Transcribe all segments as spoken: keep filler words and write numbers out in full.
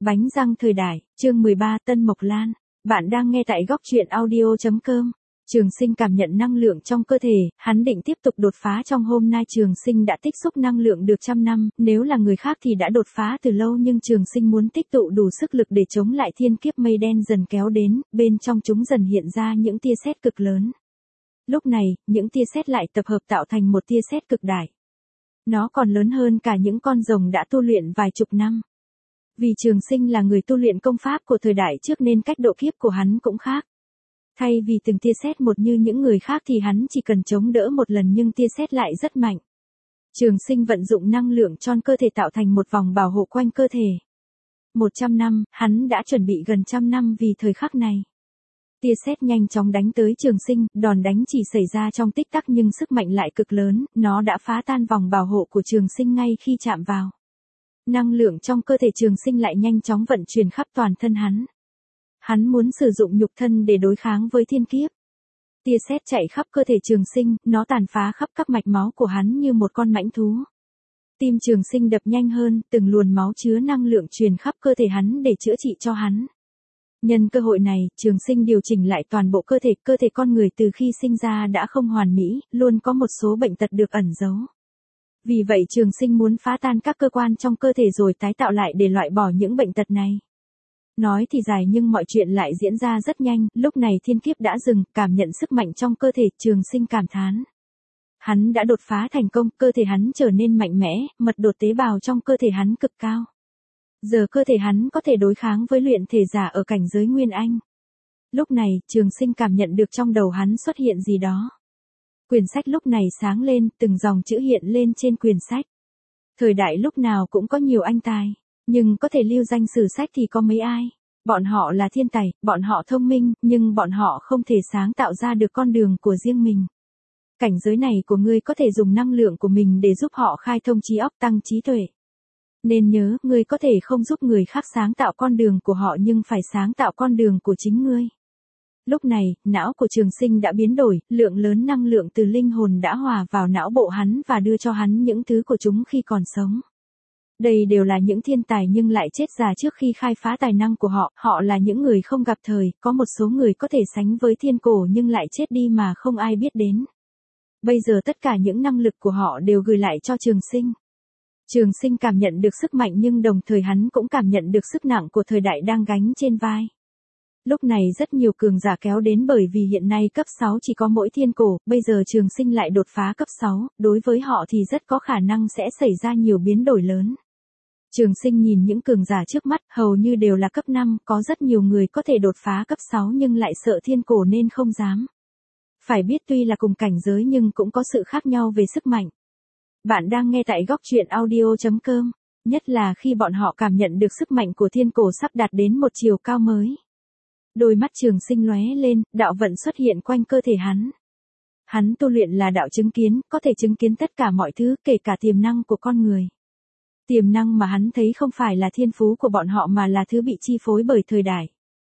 Bánh răng thời đại, chương mười ba Tân Mộc Lan. Bạn đang nghe tại góc truyện audio chấm com. Trường Sinh cảm nhận năng lượng trong cơ thể, hắn định tiếp tục đột phá trong hôm nay. Trường Sinh đã tích xúc năng lượng được trăm năm, nếu là người khác thì đã đột phá từ lâu, nhưng Trường Sinh muốn tích tụ đủ sức lực để chống lại thiên kiếp mây đen dần kéo đến, bên trong chúng dần hiện ra những tia sét cực lớn. Lúc này, những tia sét lại tập hợp tạo thành một tia sét cực đại. Nó còn lớn hơn cả những con rồng đã tu luyện vài chục năm. Vì Trường Sinh là người tu luyện công pháp của thời đại trước nên cách độ kiếp của hắn cũng khác. Thay vì từng tia sét một như những người khác thì hắn chỉ cần chống đỡ một lần nhưng tia sét lại rất mạnh. Trường Sinh vận dụng năng lượng trong cơ thể tạo thành một vòng bảo hộ quanh cơ thể. Một trăm năm, hắn đã chuẩn bị gần trăm năm vì thời khắc này. Tia sét nhanh chóng đánh tới Trường Sinh, đòn đánh chỉ xảy ra trong tích tắc nhưng sức mạnh lại cực lớn, nó đã phá tan vòng bảo hộ của Trường Sinh ngay khi chạm vào. Năng lượng trong cơ thể Trường Sinh lại nhanh chóng vận chuyển khắp toàn thân hắn. Hắn muốn sử dụng nhục thân để đối kháng với thiên kiếp. Tia sét chạy khắp cơ thể Trường Sinh, nó tàn phá khắp các mạch máu của hắn như một con mãnh thú. Tim Trường Sinh đập nhanh hơn, từng luồn máu chứa năng lượng truyền khắp cơ thể hắn để chữa trị cho hắn. Nhân cơ hội này, Trường Sinh điều chỉnh lại toàn bộ cơ thể. Cơ thể con người từ khi sinh ra đã không hoàn mỹ, luôn có một số bệnh tật được ẩn giấu. Vì vậy Trường Sinh muốn phá tan các cơ quan trong cơ thể rồi tái tạo lại để loại bỏ những bệnh tật này. Nói thì dài nhưng mọi chuyện lại diễn ra rất nhanh, lúc này thiên kiếp đã dừng, cảm nhận sức mạnh trong cơ thể, Trường Sinh cảm thán. Hắn đã đột phá thành công, cơ thể hắn trở nên mạnh mẽ, mật độ tế bào trong cơ thể hắn cực cao. Giờ cơ thể hắn có thể đối kháng với luyện thể giả ở cảnh giới Nguyên Anh. Lúc này, Trường Sinh cảm nhận được trong đầu hắn xuất hiện gì đó. Quyển sách lúc này sáng lên, từng dòng chữ hiện lên trên quyển sách. Thời đại lúc nào cũng có nhiều anh tài, nhưng có thể lưu danh sử sách thì có mấy ai. Bọn họ là thiên tài, bọn họ thông minh, nhưng bọn họ không thể sáng tạo ra được con đường của riêng mình. Cảnh giới này của ngươi có thể dùng năng lượng của mình để giúp họ khai thông trí óc, tăng trí tuệ. Nên nhớ, ngươi có thể không giúp người khác sáng tạo con đường của họ nhưng phải sáng tạo con đường của chính ngươi. Lúc này, não của Trường Sinh đã biến đổi, lượng lớn năng lượng từ linh hồn đã hòa vào não bộ hắn và đưa cho hắn những thứ của chúng khi còn sống. Đây đều là những thiên tài nhưng lại chết già trước khi khai phá tài năng của họ, họ là những người không gặp thời, có một số người có thể sánh với thiên cổ nhưng lại chết đi mà không ai biết đến. Bây giờ tất cả những năng lực của họ đều gửi lại cho Trường Sinh. Trường Sinh cảm nhận được sức mạnh nhưng đồng thời hắn cũng cảm nhận được sức nặng của thời đại đang gánh trên vai. Lúc này rất nhiều cường giả kéo đến bởi vì hiện nay cấp sáu chỉ có mỗi thiên cổ, bây giờ Trường Sinh lại đột phá cấp sáu, đối với họ thì rất có khả năng sẽ xảy ra nhiều biến đổi lớn. Trường Sinh nhìn những cường giả trước mắt, hầu như đều là cấp năm, có rất nhiều người có thể đột phá cấp sáu nhưng lại sợ thiên cổ nên không dám. Phải biết tuy là cùng cảnh giới nhưng cũng có sự khác nhau về sức mạnh. Bạn đang nghe tại góc truyện audio chấm com, nhất là khi bọn họ cảm nhận được sức mạnh của thiên cổ sắp đạt đến một chiều cao mới. Đôi mắt Trường Sinh lóe lên, đạo vận xuất hiện quanh cơ thể hắn. Hắn tu luyện là đạo chứng kiến, có thể chứng kiến tất cả mọi thứ, kể cả tiềm năng của con người. Tiềm năng mà hắn thấy không phải là thiên phú của bọn họ mà là thứ bị chi phối bởi thời đại.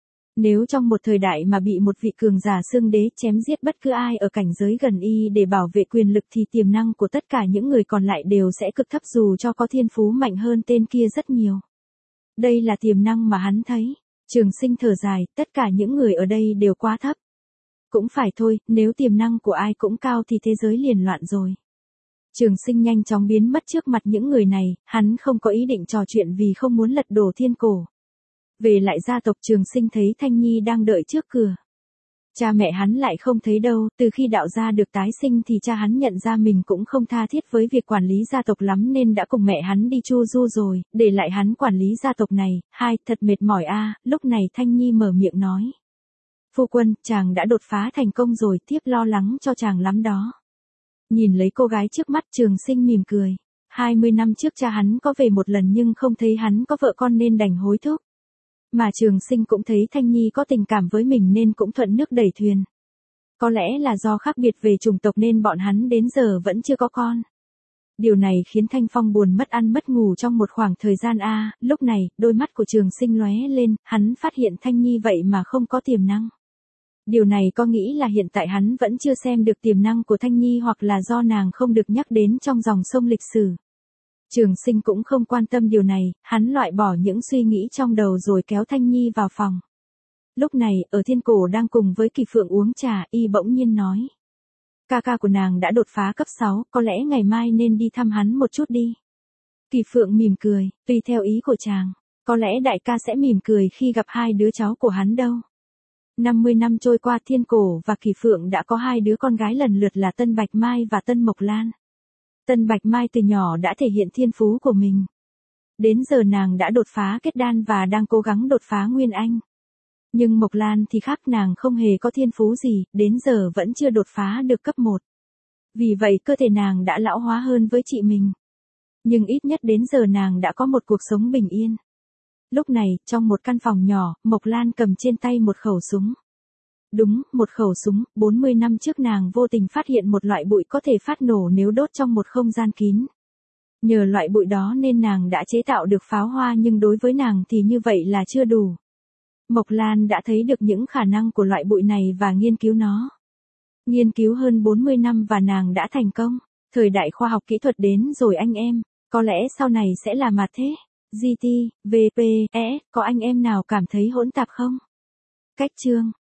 Nếu trong một thời đại mà bị một vị cường giả xương đế chém giết bất cứ ai ở cảnh giới gần y để bảo vệ quyền lực thì tiềm năng của tất cả những người còn lại đều sẽ cực thấp dù cho có thiên phú mạnh hơn tên kia rất nhiều. Đây là tiềm năng mà hắn thấy. Trường Sinh thở dài, tất cả những người ở đây đều quá thấp. Cũng phải thôi, nếu tiềm năng của ai cũng cao thì thế giới liền loạn rồi. Trường Sinh nhanh chóng biến mất trước mặt những người này, hắn không có ý định trò chuyện vì không muốn lật đổ thiên cổ. Về lại gia tộc, Trường Sinh thấy Thanh Nhi đang đợi trước cửa. Cha mẹ hắn lại không thấy đâu, từ khi đạo gia được tái sinh thì cha hắn nhận ra mình cũng không tha thiết với việc quản lý gia tộc lắm nên đã cùng mẹ hắn đi chu du rồi, để lại hắn quản lý gia tộc này. Hai, thật mệt mỏi a. Lúc này Thanh Nhi mở miệng nói. Phu quân, chàng đã đột phá thành công rồi, tiếp lo lắng cho chàng lắm đó. Nhìn lấy cô gái trước mắt, Trường Sinh mỉm cười. Hai mươi năm trước cha hắn có về một lần nhưng không thấy hắn có vợ con nên đành hối thúc. Mà Trường Sinh cũng thấy Thanh Nhi có tình cảm với mình nên cũng thuận nước đẩy thuyền. Có lẽ là do khác biệt về chủng tộc nên bọn hắn đến giờ vẫn chưa có con. Điều này khiến Thanh Phong buồn mất ăn mất ngủ trong một khoảng thời gian a. Lúc này, đôi mắt của Trường Sinh lóe lên, hắn phát hiện Thanh Nhi vậy mà không có tiềm năng. Điều này có nghĩ là hiện tại hắn vẫn chưa xem được tiềm năng của Thanh Nhi hoặc là do nàng không được nhắc đến trong dòng sông lịch sử. Trường Sinh cũng không quan tâm điều này, hắn loại bỏ những suy nghĩ trong đầu rồi kéo Thanh Nhi vào phòng. Lúc này, ở Thiên Cổ đang cùng với Kỳ Phượng uống trà, y bỗng nhiên nói. Ca ca của nàng đã đột phá cấp sáu, có lẽ ngày mai nên đi thăm hắn một chút đi. Kỳ Phượng mỉm cười, tùy theo ý của chàng, có lẽ đại ca sẽ mỉm cười khi gặp hai đứa cháu của hắn đâu. năm mươi năm trôi qua, Thiên Cổ và Kỳ Phượng đã có hai đứa con gái lần lượt là Tân Bạch Mai và Tân Mộc Lan. Tân Bạch Mai từ nhỏ đã thể hiện thiên phú của mình. Đến giờ nàng đã đột phá kết đan và đang cố gắng đột phá Nguyên Anh. Nhưng Mộc Lan thì khác, nàng không hề có thiên phú gì, đến giờ vẫn chưa đột phá được cấp một. Vì vậy cơ thể nàng đã lão hóa hơn với chị mình. Nhưng ít nhất đến giờ nàng đã có một cuộc sống bình yên. Lúc này, trong một căn phòng nhỏ, Mộc Lan cầm trên tay một khẩu súng. Đúng, một khẩu súng, bốn mươi năm trước nàng vô tình phát hiện một loại bụi có thể phát nổ nếu đốt trong một không gian kín. Nhờ loại bụi đó nên nàng đã chế tạo được pháo hoa, nhưng đối với nàng thì như vậy là chưa đủ. Mộc Lan đã thấy được những khả năng của loại bụi này và nghiên cứu nó. Nghiên cứu hơn bốn mươi năm và nàng đã thành công. Thời đại khoa học kỹ thuật đến rồi anh em, có lẽ sau này sẽ là mà thế. giê tê, vê pê, e ét, có anh em nào cảm thấy hỗn tạp không? Cách chương